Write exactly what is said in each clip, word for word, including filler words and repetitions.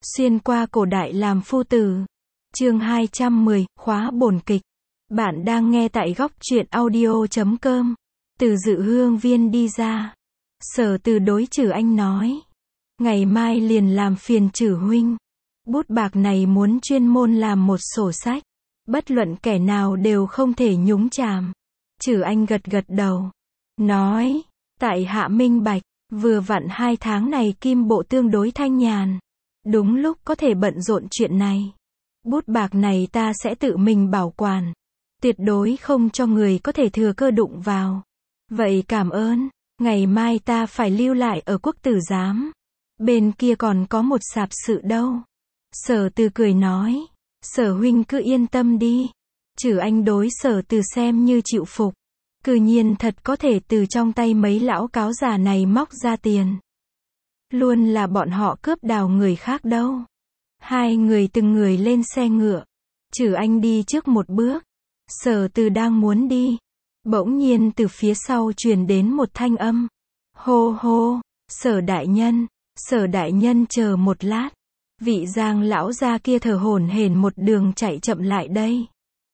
Xuyên qua cổ đại làm phu tử. Chương hai trăm mười, khóa bổn kịch. Bạn đang nghe tại góc truyện audio chấm com. Từ Dự Hương Viên đi ra. Sở Từ đối Trử Anh nói. Ngày mai liền làm phiền Trử huynh. Bút bạc này muốn chuyên môn làm một sổ sách. Bất luận kẻ nào đều không thể nhúng chàm. Trử Anh gật gật đầu. Nói. Tại hạ minh bạch. Vừa vặn hai tháng này kim bộ tương đối thanh nhàn. Đúng lúc có thể bận rộn chuyện này. Bút bạc này ta sẽ tự mình bảo quản. Tuyệt đối không cho người có thể thừa cơ đụng vào. Vậy cảm ơn. Ngày mai ta phải lưu lại ở quốc tử giám. Bên kia còn có một sạp sự đâu. Sở Từ cười nói. Sở huynh cứ yên tâm đi. Trử Anh đối Sở Từ xem như chịu phục. Cư nhiên thật có thể từ trong tay mấy lão cáo già này móc ra tiền. Luôn là bọn họ cướp đào người khác đâu. Hai người từng người lên xe ngựa. Trử Anh đi trước một bước. Sở Từ đang muốn đi. Bỗng nhiên từ phía sau truyền đến một thanh âm. Hô hô, Sở đại nhân, Sở đại nhân chờ một lát. Vị Giang lão gia kia thở hổn hển một đường chạy chậm lại đây.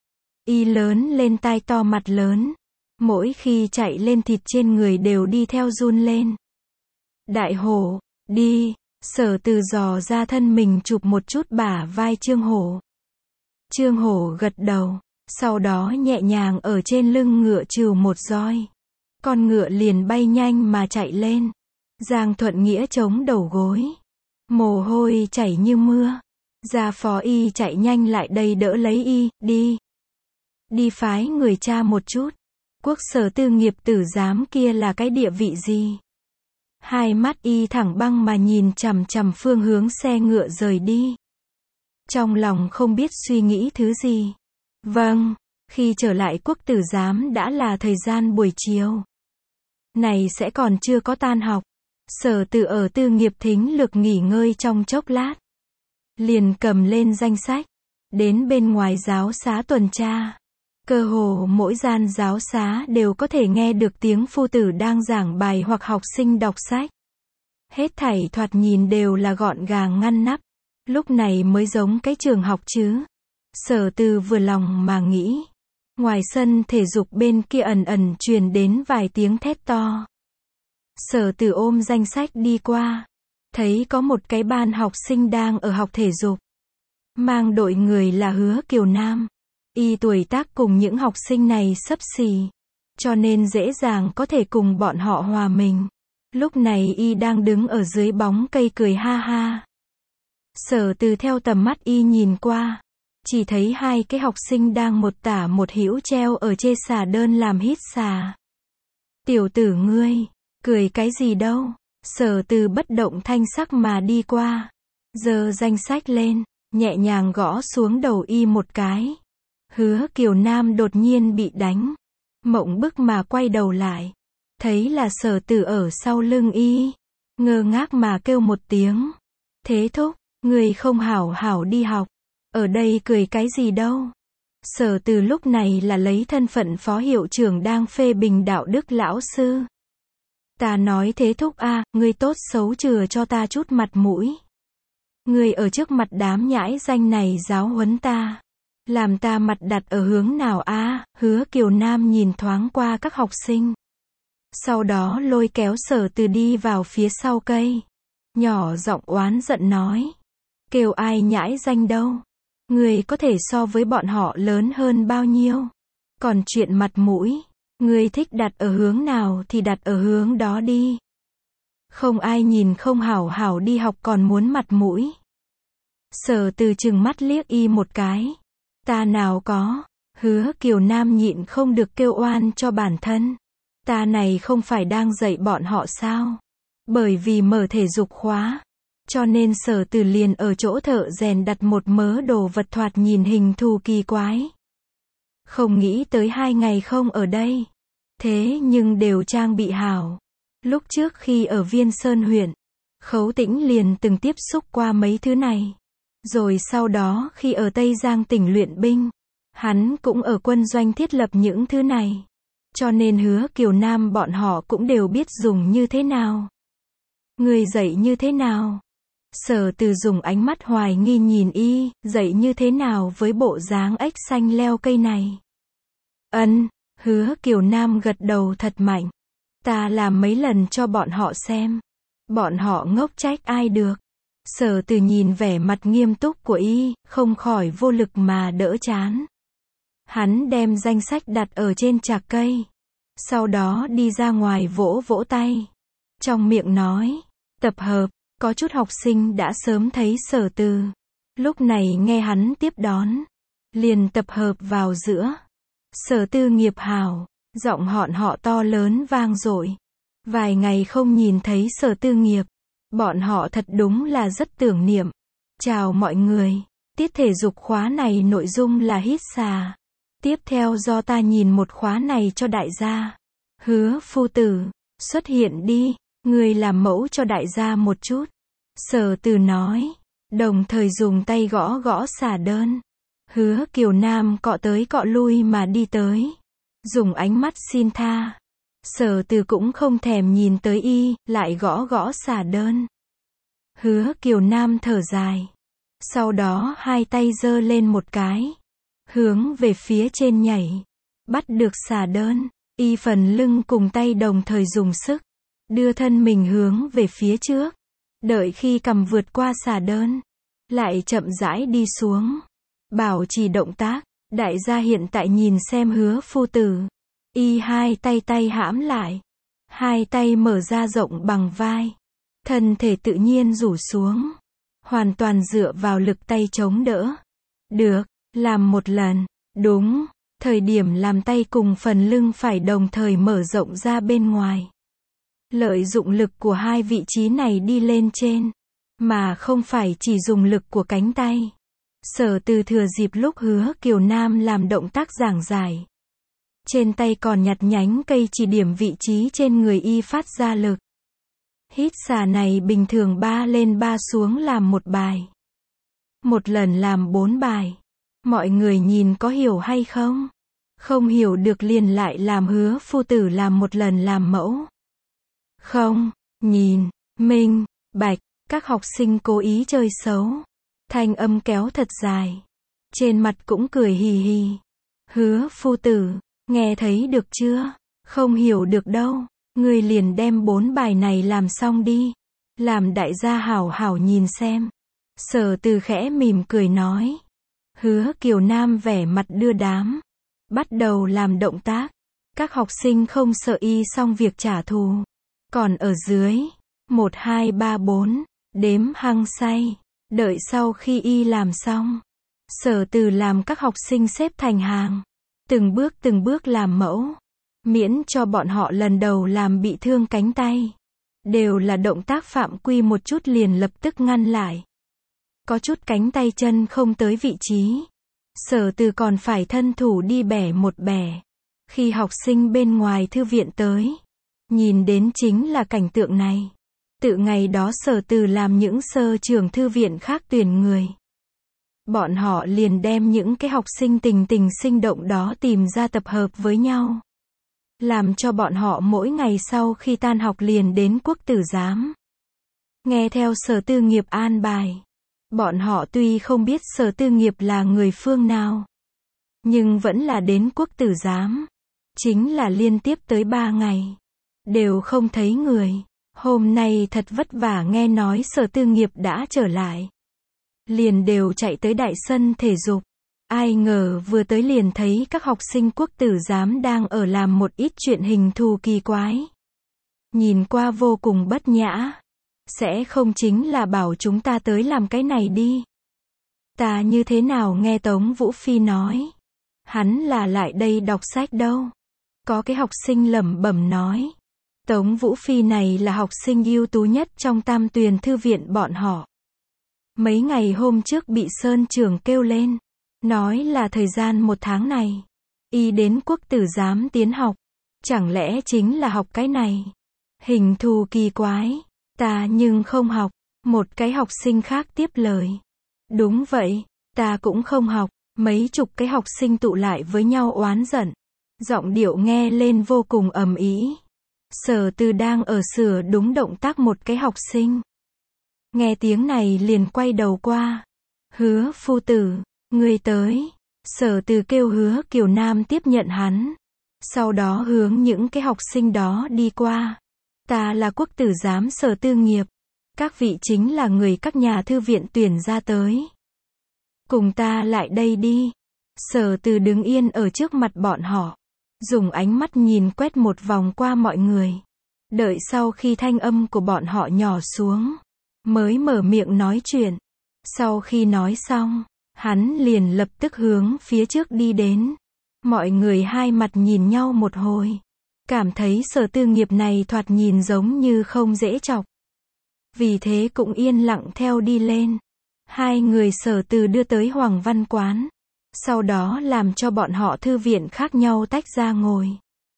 Y lớn lên tai to mặt lớn. Mỗi khi chạy lên thịt trên người đều đi theo run lên. Đại hổ, đi. Sở Từ dò ra thân mình chụp một chút bả vai Trương Hổ. Trương Hổ gật đầu, sau đó nhẹ nhàng ở trên lưng ngựa trừ một roi. Con ngựa liền bay nhanh mà chạy lên. Giang Thuận Nghĩa chống đầu gối. Mồ hôi chảy như mưa. Gia Phó Y chạy nhanh lại đây đỡ lấy Y, đi. Đi phái người tra một chút. Quốc sở tư nghiệp tử giám kia là cái địa vị gì? Hai mắt Y thẳng băng mà nhìn chằm chằm phương hướng xe ngựa rời đi. Trong lòng không biết suy nghĩ thứ gì. Vâng, khi trở lại quốc tử giám đã là thời gian buổi chiều. Này sẽ còn chưa có tan học. Sở Từ ở tư nghiệp thính lực nghỉ ngơi trong chốc lát. Liền cầm lên danh sách. Đến bên ngoài giáo xá tuần tra. Cơ hồ mỗi gian giáo xá đều có thể nghe được tiếng phu tử đang giảng bài hoặc học sinh đọc sách. Hết thảy thoạt nhìn đều là gọn gàng ngăn nắp. Lúc này mới giống cái trường học chứ. Sở Từ vừa lòng mà nghĩ. Ngoài sân thể dục bên kia ẩn ẩn truyền đến vài tiếng thét to. Sở Từ ôm danh sách đi qua. Thấy có một cái ban học sinh đang ở học thể dục. Mang đội người là Hứa Kiều Nam. Y tuổi tác cùng những học sinh này xấp xì. Cho nên dễ dàng có thể cùng bọn họ hòa mình. Lúc này Y đang đứng ở dưới bóng cây cười ha ha. Sở Từ theo tầm mắt Y nhìn qua. Chỉ thấy hai cái học sinh đang một tả một hữu treo ở trên xà đơn làm hít xà. Tiểu tử ngươi, cười cái gì đâu. Sở Từ bất động thanh sắc mà đi qua. Giơ danh sách lên, nhẹ nhàng gõ xuống đầu Y một cái. Hứa Kiều Nam đột nhiên bị đánh. Mộng bức mà quay đầu lại. Thấy là Sở Từ ở sau lưng Y. Ngơ ngác mà kêu một tiếng. Thế thúc, người không hảo hảo đi học. Ở đây cười cái gì đâu. Sở Từ lúc này là lấy thân phận phó hiệu trưởng đang phê bình đạo đức lão sư. Ta nói thế thúc a, à, ngươi tốt xấu chừa cho ta chút mặt mũi. Ngươi ở trước mặt đám nhãi danh này giáo huấn ta. Làm ta mặt đặt ở hướng nào a? À? Hứa Kiều Nam nhìn thoáng qua các học sinh. Sau đó lôi kéo Sở Từ đi vào phía sau cây. Nhỏ giọng oán giận nói. Kêu ai nhãi danh đâu. Người có thể so với bọn họ lớn hơn bao nhiêu. Còn chuyện mặt mũi. Người thích đặt ở hướng nào thì đặt ở hướng đó đi. Không ai nhìn không hảo hảo đi học còn muốn mặt mũi. Sở Từ trừng mắt liếc Y một cái. Ta nào có. Hứa Kiều Nam nhịn không được kêu oan cho bản thân. Ta này không phải đang dạy bọn họ sao. Bởi vì mở thể dục khóa. Cho nên Sở Từ liền ở chỗ thợ rèn đặt một mớ đồ vật thoạt nhìn hình thù kỳ quái. Không nghĩ tới hai ngày không ở đây. Thế nhưng đều trang bị hảo. Lúc trước khi ở Viên Sơn huyện, Khấu Tĩnh liền từng tiếp xúc qua mấy thứ này. Rồi sau đó khi ở Tây Giang tỉnh luyện binh, hắn cũng ở quân doanh thiết lập những thứ này. Cho nên Hứa Kiều Nam bọn họ cũng đều biết dùng như thế nào. Người dạy như thế nào? Sở Từ dùng ánh mắt hoài nghi nhìn y, dậy như thế nào với bộ dáng ếch xanh leo cây này. Ân, Hứa Kiều Nam gật đầu thật mạnh. Ta làm mấy lần cho bọn họ xem. Bọn họ ngốc trách ai được. Sở Từ nhìn vẻ mặt nghiêm túc của y, không khỏi vô lực mà đỡ chán. Hắn đem danh sách đặt ở trên trạc cây. Sau đó đi ra ngoài vỗ vỗ tay. Trong miệng nói, tập hợp, có chút học sinh đã sớm thấy Sở Từ. Lúc này nghe hắn tiếp đón. Liền tập hợp vào giữa. Sở Tư nghiệp hảo, giọng họn họ to lớn vang dội. Vài ngày không nhìn thấy Sở Tư nghiệp. Bọn họ thật đúng là rất tưởng niệm. Chào mọi người. Tiết thể dục khóa này nội dung là hít xà. Tiếp theo do ta nhìn một khóa này cho đại gia. Hứa phu tử, xuất hiện đi, người làm mẫu cho đại gia một chút. Sở Từ nói, đồng thời dùng tay gõ gõ xà đơn. Hứa Kiều Nam cọ tới cọ lui mà đi tới. Dùng ánh mắt xin tha. Sở Từ cũng không thèm nhìn tới y, lại gõ gõ xà đơn. Hứa Kiều Nam thở dài. Sau đó hai tay giơ lên một cái. Hướng về phía trên nhảy. Bắt được xà đơn. Y phần lưng cùng tay đồng thời dùng sức. Đưa thân mình hướng về phía trước. Đợi khi cầm vượt qua xà đơn. Lại chậm rãi đi xuống. Bảo trì động tác. Đại gia hiện tại nhìn xem Hứa phu tử. Y hai tay tay hãm lại. Hai tay mở ra rộng bằng vai. Thân thể tự nhiên rủ xuống. Hoàn toàn dựa vào lực tay chống đỡ. Được, làm một lần. Đúng, thời điểm làm tay cùng phần lưng phải đồng thời mở rộng ra bên ngoài. Lợi dụng lực của hai vị trí này đi lên trên. Mà không phải chỉ dùng lực của cánh tay. Sở Từ thừa dịp lúc Hứa Kiều Nam làm động tác giảng giải. Trên tay còn nhặt nhánh cây chỉ điểm vị trí trên người y phát ra lực. Hít xà này bình thường ba lên ba xuống làm một bài. Một lần làm bốn bài. Mọi người nhìn có hiểu hay không? Không hiểu được liền lại làm Hứa phu tử làm một lần làm mẫu. Không, nhìn, minh, bạch, các học sinh cố ý chơi xấu. Thanh âm kéo thật dài. Trên mặt cũng cười hì hì. Hứa phu tử, nghe thấy được chưa? Không hiểu được đâu. Ngươi liền đem bốn bài này làm xong đi. Làm đại gia hảo hảo nhìn xem. Sở Từ khẽ mỉm cười nói. Hứa Kiều Nam vẻ mặt đưa đám. Bắt đầu làm động tác. Các học sinh không sợ y xong việc trả thù. Còn ở dưới. Một hai ba bốn. Đếm hăng say. Đợi sau khi y làm xong. Sở Từ làm các học sinh xếp thành hàng. Từng bước từng bước làm mẫu. Miễn cho bọn họ lần đầu làm bị thương cánh tay. Đều là động tác phạm quy một chút liền lập tức ngăn lại. Có chút cánh tay chân không tới vị trí. Sở Từ còn phải thân thủ đi bẻ một bẻ. Khi học sinh bên ngoài thư viện tới. Nhìn đến chính là cảnh tượng này. Tự ngày đó Sở Từ làm những sơ trưởng thư viện khác tuyển người. Bọn họ liền đem những cái học sinh tình tình sinh động đó tìm ra tập hợp với nhau. Làm cho bọn họ mỗi ngày sau khi tan học liền đến quốc tử giám. Nghe theo Sở Tư nghiệp an bài. Bọn họ tuy không biết Sở Tư nghiệp là người phương nào. Nhưng vẫn là đến quốc tử giám. Chính là liên tiếp tới ba ngày. Đều không thấy người. Hôm nay thật vất vả nghe nói Sở Tư nghiệp đã trở lại. Liền đều chạy tới đại sân thể dục. Ai ngờ vừa tới liền thấy các học sinh quốc tử giám đang ở làm một ít chuyện hình thù kỳ quái. Nhìn qua vô cùng bất nhã. Sẽ không chính là bảo chúng ta tới làm cái này đi. Ta như thế nào nghe Tống Vũ Phi nói. Hắn là lại đây đọc sách đâu. Có cái học sinh lẩm bẩm nói. Tống Vũ Phi này là học sinh ưu tú nhất trong Tam Tuyền thư viện bọn họ. Mấy ngày hôm trước bị Sơn trưởng kêu lên. Nói là thời gian một tháng này. Y đến quốc tử giám tiến học. Chẳng lẽ chính là học cái này. Hình thù kỳ quái. Ta nhưng không học. Một cái học sinh khác tiếp lời. Đúng vậy. Ta cũng không học. Mấy chục cái học sinh tụ lại với nhau oán giận. Giọng điệu nghe lên vô cùng ầm ĩ. Sở Từ đang ở sửa đúng động tác một cái học sinh. nghe tiếng này liền quay đầu qua. Hứa phu tử, ngươi tới. Sở Từ kêu Hứa Kiều Nam tiếp nhận hắn. Sau đó hướng những cái học sinh đó đi qua. Ta là quốc tử giám Sở Tư Nghiệp. Các vị chính là người các nhà thư viện tuyển ra tới. Cùng ta lại đây đi. Sở Từ đứng yên ở trước mặt bọn họ. Dùng ánh mắt nhìn quét một vòng qua mọi người. Đợi sau khi thanh âm của bọn họ nhỏ xuống. Mới mở miệng nói chuyện. Sau khi nói xong, hắn liền lập tức hướng phía trước đi đến. Mọi người hai mặt nhìn nhau một hồi. Cảm thấy Sở Tư Nghiệp này thoạt nhìn giống như không dễ chọc. Vì thế cũng yên lặng theo đi lên. Hai người Sở Từ đưa tới Hoàng Văn Quán. Sau đó làm cho bọn họ thư viện khác nhau tách ra ngồi.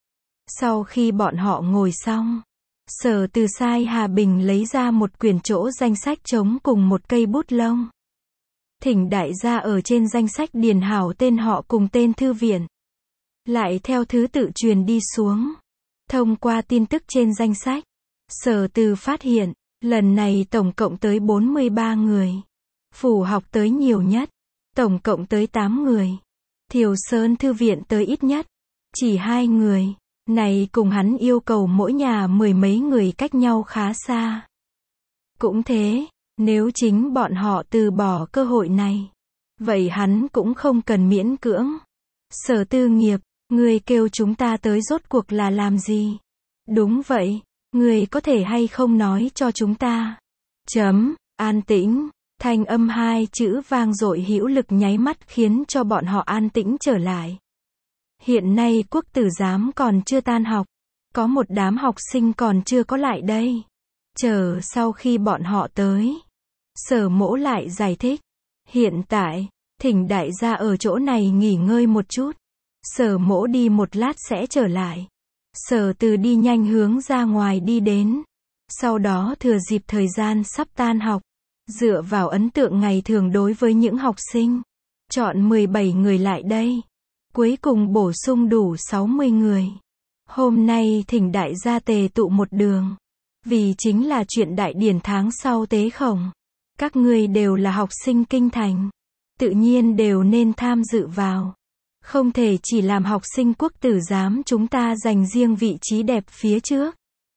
Sau khi bọn họ ngồi xong, Sở Từ sai Hà Bình lấy ra một quyển chỗ danh sách trống cùng một cây bút lông. Thỉnh đại gia ở trên danh sách điền hảo tên họ cùng tên thư viện. Lại theo thứ tự truyền đi xuống. Thông qua tin tức trên danh sách, Sở Từ phát hiện, lần này tổng cộng tới bốn mươi ba người. Phủ học tới nhiều nhất, tổng cộng tới tám người. Thiều Sơn thư viện tới ít nhất, chỉ hai người. Này cùng hắn yêu cầu mỗi nhà mười mấy người cách nhau khá xa. Cũng thế, nếu chính bọn họ từ bỏ cơ hội này, vậy hắn cũng không cần miễn cưỡng. Sở Tư Nghiệp, ngươi kêu chúng ta tới rốt cuộc là làm gì? Đúng vậy, ngươi có thể hay không nói cho chúng ta? Chấm, an tĩnh. Thanh âm hai chữ vang dội hữu lực nháy mắt khiến cho bọn họ an tĩnh trở lại. Hiện nay quốc tử giám còn chưa tan học. Có một đám học sinh còn chưa có lại đây. Chờ sau khi bọn họ tới. Sở Mỗ lại giải thích. Hiện tại, thỉnh đại gia ở chỗ này nghỉ ngơi một chút. Sở Mỗ đi một lát sẽ trở lại. Sở Từ đi nhanh hướng ra ngoài đi đến. Sau đó thừa dịp thời gian sắp tan học. Dựa vào ấn tượng ngày thường đối với những học sinh. Chọn mười bảy người lại đây. Cuối cùng bổ sung đủ sáu mươi người. Hôm nay thỉnh đại gia tề tụ một đường. Vì chính là chuyện đại điển tháng sau tế khổng. Các ngươi đều là học sinh kinh thành. Tự nhiên đều nên tham dự vào. Không thể chỉ làm học sinh quốc tử giám chúng ta giành riêng vị trí đẹp phía trước.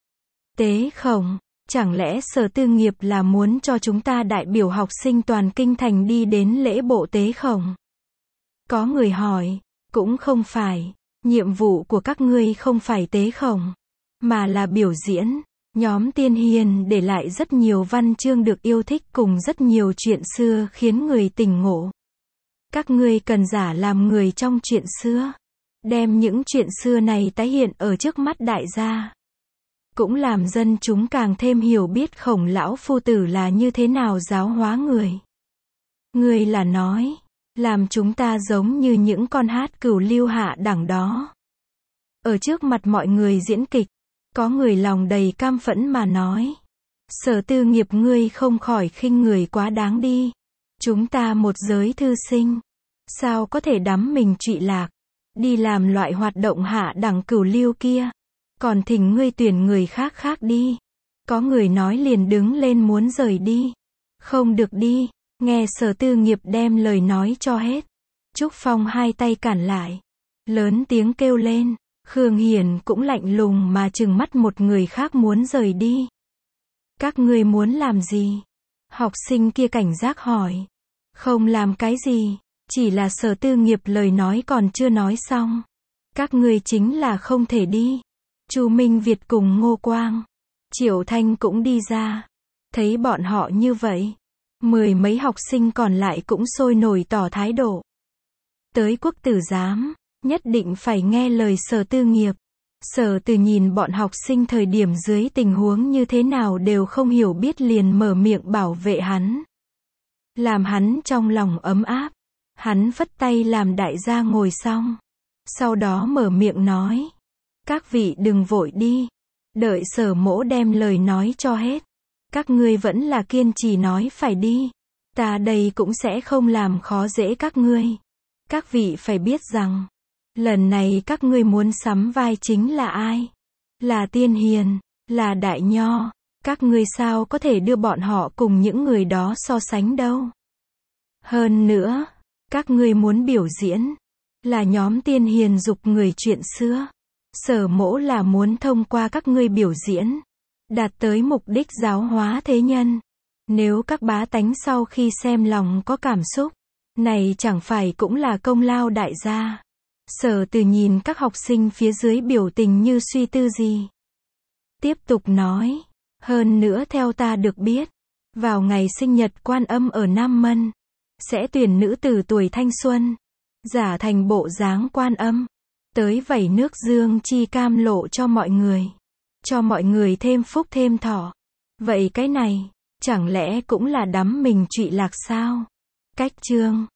Tế khổng, chẳng lẽ Sở Tư Nghiệp là muốn cho chúng ta đại biểu học sinh toàn kinh thành đi đến lễ bộ tế khổng? Có người hỏi, cũng không phải, nhiệm vụ của các ngươi không phải tế khổng, mà là biểu diễn. Nhóm Tiên Hiền để lại rất nhiều văn chương được yêu thích cùng rất nhiều chuyện xưa khiến người tỉnh ngộ. Các ngươi cần giả làm người trong chuyện xưa, đem những chuyện xưa này tái hiện ở trước mắt đại gia. Cũng làm dân chúng càng thêm hiểu biết Khổng lão phu tử là như thế nào giáo hóa người. Người là nói, làm chúng ta giống như những con hát cửu lưu hạ đẳng đó. Ở trước mặt mọi người diễn kịch, có người lòng đầy cam phẫn mà nói. Sở Tư Nghiệp ngươi không khỏi khinh người quá đáng đi. Chúng ta một giới thư sinh, sao có thể đắm mình trụy lạc, đi làm loại hoạt động hạ đẳng cửu lưu kia. Còn thỉnh ngươi tuyển người khác khác đi. Có người nói liền đứng lên muốn rời đi. Không được đi, nghe Sở Tư Nghiệp đem lời nói cho hết. Trúc Phong hai tay cản lại. Lớn tiếng kêu lên. Khương Hiền cũng lạnh lùng mà trừng mắt một người khác muốn rời đi. Các ngươi muốn làm gì? Học sinh kia cảnh giác hỏi. Không làm cái gì, chỉ là Sở Tư Nghiệp lời nói còn chưa nói xong. Các ngươi chính là không thể đi. Chu Minh Việt cùng Ngô Quang, Triệu Thanh cũng đi ra. Thấy bọn họ như vậy, mười mấy học sinh còn lại cũng sôi nổi tỏ thái độ. Tới quốc tử giám, nhất định phải nghe lời Sở Tư Nghiệp. Sở Từ nhìn bọn học sinh thời điểm dưới tình huống như thế nào đều không hiểu biết liền mở miệng bảo vệ hắn. Làm hắn trong lòng ấm áp. Hắn phất tay làm đại gia ngồi xong. Sau đó mở miệng nói. Các vị đừng vội đi. Đợi Sở Mỗ đem lời nói cho hết. Các ngươi vẫn là kiên trì nói phải đi. Ta đây cũng sẽ không làm khó dễ các ngươi. Các vị phải biết rằng, lần này các ngươi muốn sắm vai chính là ai? Là Tiên Hiền, là Đại Nho, Các ngươi sao có thể đưa bọn họ cùng những người đó so sánh đâu. Hơn nữa, các ngươi muốn biểu diễn, là nhóm tiên hiền dục người chuyện xưa. Sở mỗ là muốn thông qua các ngươi biểu diễn, đạt tới mục đích giáo hóa thế nhân. Nếu các bá tánh sau khi xem lòng có cảm xúc, này chẳng phải cũng là công lao đại gia. Sở Từ nhìn các học sinh phía dưới biểu tình như suy tư gì. Tiếp tục nói, hơn nữa theo ta được biết, vào ngày sinh nhật Quan Âm ở Nam Mân, sẽ tuyển nữ tử tuổi thanh xuân, giả thành bộ dáng Quan Âm, tới vẩy nước dương chi cam lộ cho mọi người, cho mọi người thêm phúc thêm thọ. Vậy cái này, chẳng lẽ cũng là đắm mình trụy lạc sao? Cách chương